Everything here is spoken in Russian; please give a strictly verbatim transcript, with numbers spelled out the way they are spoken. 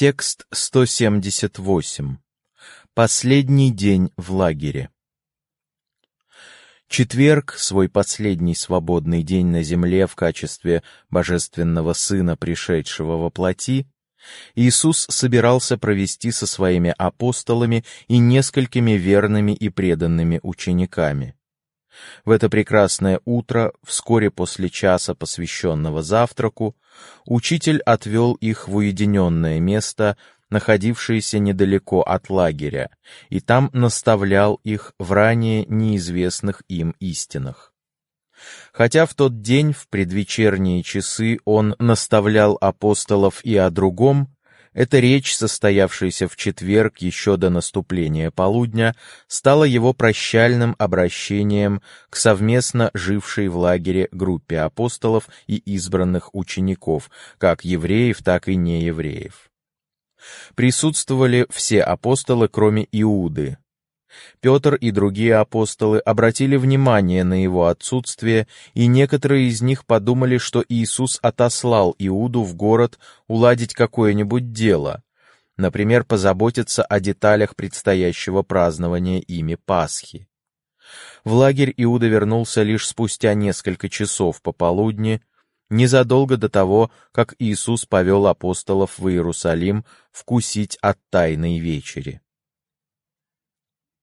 Текст сто семьдесят восемь. Последний день в лагере. Четверг, свой последний свободный день на земле в качестве Божественного Сына, пришедшего во плоти, Иисус собирался провести со своими апостолами и несколькими верными и преданными учениками. В это прекрасное утро, вскоре после часа, посвященного завтраку, Учитель отвел их в уединенное место, находившееся недалеко от лагеря, и там наставлял их в ранее неизвестных им истинах. Хотя в тот день, в предвечерние часы, он наставлял апостолов и о другом, эта речь, состоявшаяся в четверг еще до наступления полудня, стала его прощальным обращением к совместно жившей в лагере группе апостолов и избранных учеников, как евреев, так и неевреев. Присутствовали все апостолы, кроме Иуды. Петр и другие апостолы обратили внимание на его отсутствие, и некоторые из них подумали, что Иисус отослал Иуду в город уладить какое-нибудь дело, например, позаботиться о деталях предстоящего празднования ими Пасхи. В лагерь Иуда вернулся лишь спустя несколько часов пополудни, незадолго до того, как Иисус повел апостолов в Иерусалим вкусить от Тайной вечери.